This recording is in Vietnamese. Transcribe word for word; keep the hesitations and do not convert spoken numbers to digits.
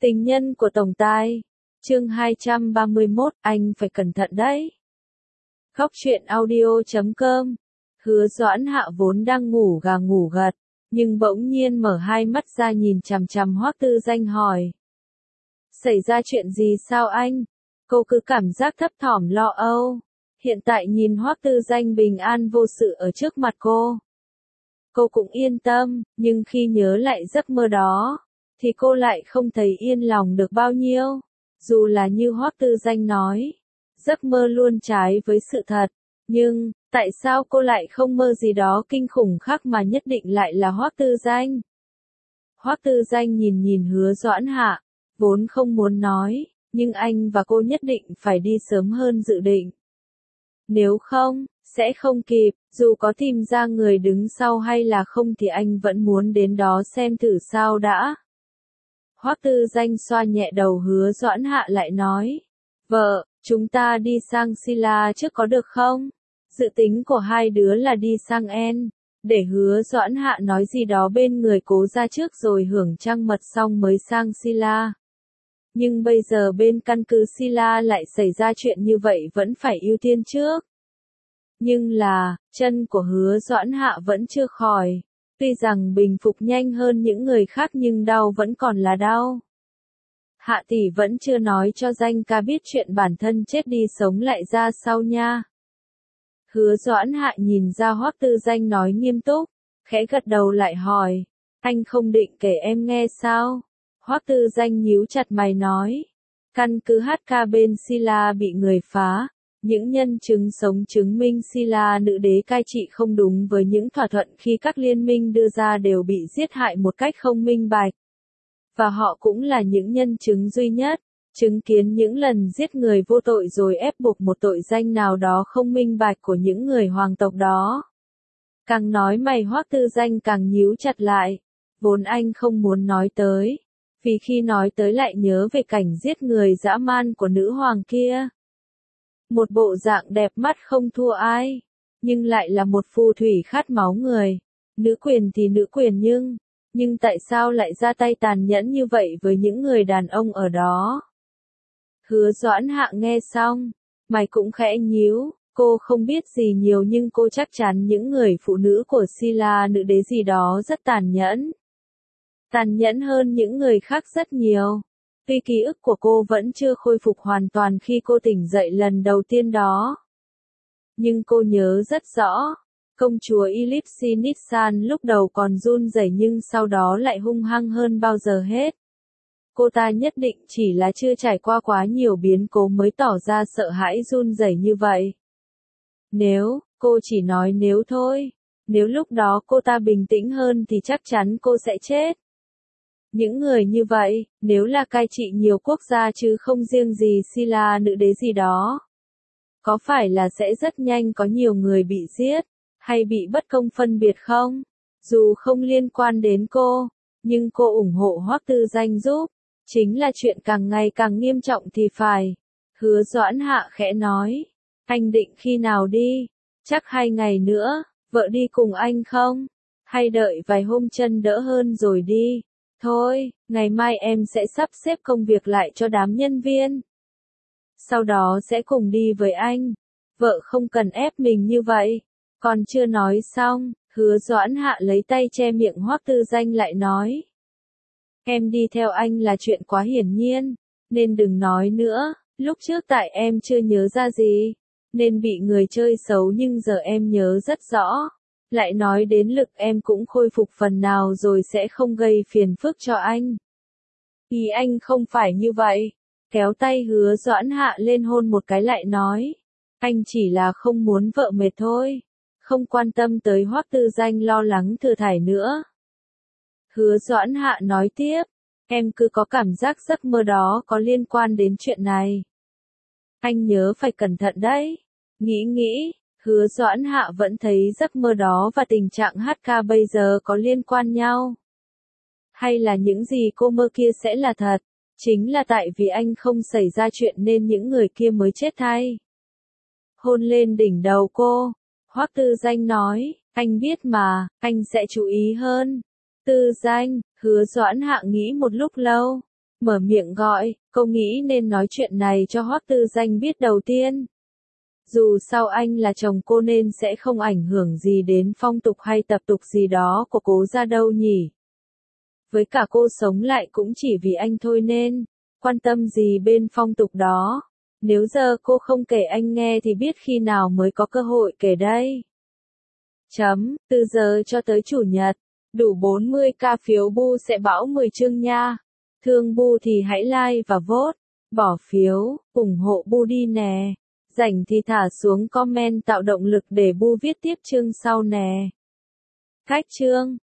Tình nhân của Tổng Tài. Chương hai trăm ba mươi mốt, anh phải cẩn thận đấy. Góc truyện audio chấm com. Hứa Doãn Hạ vốn đang ngủ gà ngủ gật, nhưng bỗng nhiên mở hai mắt ra nhìn chằm chằm Hoắc Tư Danh hỏi. Xảy ra chuyện gì sao anh? Cô cứ cảm giác thấp thỏm lo âu. Hiện tại nhìn Hoắc Tư Danh bình an vô sự ở trước mặt cô, cô cũng yên tâm, nhưng khi nhớ lại giấc mơ đó, thì cô lại không thấy yên lòng được bao nhiêu. Dù là như Hoắc Tư Danh nói, giấc mơ luôn trái với sự thật, nhưng, tại sao cô lại không mơ gì đó kinh khủng khác mà nhất định lại là Hoắc Tư Danh? Hoắc Tư Danh nhìn nhìn Hứa Doãn Hạ, vốn không muốn nói, nhưng anh và cô nhất định phải đi sớm hơn dự định. Nếu không, sẽ không kịp, dù có tìm ra người đứng sau hay là không thì anh vẫn muốn đến đó xem thử sao đã. Hoắc Tư Danh xoa nhẹ đầu Hứa Doãn Hạ lại nói, vợ, chúng ta đi sang Sila trước có được không? Dự tính của hai đứa là đi sang En, để Hứa Doãn Hạ nói gì đó bên người Cố Gia trước rồi hưởng trăng mật xong mới sang Sila. Nhưng bây giờ bên căn cứ Sila lại xảy ra chuyện như vậy vẫn phải ưu tiên trước. Nhưng là, chân của Hứa Doãn Hạ vẫn chưa khỏi. Tuy rằng bình phục nhanh hơn những người khác nhưng đau vẫn còn là đau. Hạ tỷ vẫn chưa nói cho Danh ca biết chuyện bản thân chết đi sống lại ra sao nha. Hứa Doãn Hạ nhìn ra Hoắc Tư Danh nói nghiêm túc, khẽ gật đầu lại hỏi, anh không định kể em nghe sao? Hoắc Tư Danh nhíu chặt mày nói, căn cứ hát ca bên Sila bị người phá. Những nhân chứng sống chứng minh Sila nữ đế cai trị không đúng với những thỏa thuận khi các liên minh đưa ra đều bị giết hại một cách không minh bạch. Và họ cũng là những nhân chứng duy nhất, chứng kiến những lần giết người vô tội rồi ép buộc một tội danh nào đó không minh bạch của những người hoàng tộc đó. Càng nói mày Hoắc Tư Danh càng nhíu chặt lại, vốn anh không muốn nói tới, vì khi nói tới lại nhớ về cảnh giết người dã man của nữ hoàng kia. Một bộ dạng đẹp mắt không thua ai, nhưng lại là một phù thủy khát máu người. Nữ quyền thì nữ quyền nhưng, nhưng tại sao lại ra tay tàn nhẫn như vậy với những người đàn ông ở đó? Hứa Doãn Hạ nghe xong, mày cũng khẽ nhíu, cô không biết gì nhiều nhưng cô chắc chắn những người phụ nữ của Sila nữ đế gì đó rất tàn nhẫn. Tàn nhẫn hơn những người khác rất nhiều. Tuy ký ức của cô vẫn chưa khôi phục hoàn toàn khi cô tỉnh dậy lần đầu tiên đó. Nhưng cô nhớ rất rõ, công chúa Ellipsi Nissan lúc đầu còn run rẩy nhưng sau đó lại hung hăng hơn bao giờ hết. Cô ta nhất định chỉ là chưa trải qua quá nhiều biến cố mới tỏ ra sợ hãi run rẩy như vậy. Nếu, cô chỉ nói nếu thôi, nếu lúc đó cô ta bình tĩnh hơn thì chắc chắn cô sẽ chết. Những người như vậy, nếu là cai trị nhiều quốc gia chứ không riêng gì Sila nữ đế gì đó, có phải là sẽ rất nhanh có nhiều người bị giết, hay bị bất công phân biệt không? Dù không liên quan đến cô, nhưng cô ủng hộ Hoắc Tư Danh giúp, chính là chuyện càng ngày càng nghiêm trọng thì phải. Hứa Doãn Hạ khẽ nói, anh định khi nào đi? Chắc hai ngày nữa, vợ đi cùng anh không? Hay đợi vài hôm chân đỡ hơn rồi đi? Thôi, ngày mai em sẽ sắp xếp công việc lại cho đám nhân viên. Sau đó sẽ cùng đi với anh. Vợ không cần ép mình như vậy. Còn chưa nói xong, Hứa Doãn Hạ lấy tay che miệng Hoắc Tư Danh lại nói. Em đi theo anh là chuyện quá hiển nhiên, nên đừng nói nữa, lúc trước tại em chưa nhớ ra gì, nên bị người chơi xấu nhưng giờ em nhớ rất rõ. Lại nói đến lực em cũng khôi phục phần nào rồi sẽ không gây phiền phức cho anh. Ý anh không phải như vậy. Kéo tay Hứa Doãn Hạ lên hôn một cái lại nói. Anh chỉ là không muốn vợ mệt thôi. Không quan tâm tới Hoắc Tư Danh lo lắng thừa thải nữa. Hứa Doãn Hạ nói tiếp. Em cứ có cảm giác giấc mơ đó có liên quan đến chuyện này. Anh nhớ phải cẩn thận đấy. Nghĩ nghĩ. Hứa Doãn Hạ vẫn thấy giấc mơ đó và tình trạng hát ca bây giờ có liên quan nhau. Hay là những gì cô mơ kia sẽ là thật, chính là tại vì anh không xảy ra chuyện nên những người kia mới chết thay. Hôn lên đỉnh đầu cô, Hoắc Tư Danh nói, anh biết mà, anh sẽ chú ý hơn. Tư Danh, Hứa Doãn Hạ nghĩ một lúc lâu, mở miệng gọi, cô nghĩ nên nói chuyện này cho Hoắc Tư Danh biết đầu tiên. Dù sao anh là chồng cô nên sẽ không ảnh hưởng gì đến phong tục hay tập tục gì đó của Cố gia đâu nhỉ. Với cả cô sống lại cũng chỉ vì anh thôi nên, quan tâm gì bên phong tục đó. Nếu giờ cô không kể anh nghe thì biết khi nào mới có cơ hội kể đây. Chấm, từ giờ cho tới chủ nhật, đủ bốn mươi ca phiếu Bu sẽ bão mười chương nha. Thương Bu thì hãy like và vote, bỏ phiếu, ủng hộ Bu đi nè. Rảnh thì thả xuống comment tạo động lực để Bu viết tiếp chương sau nè. Cách chương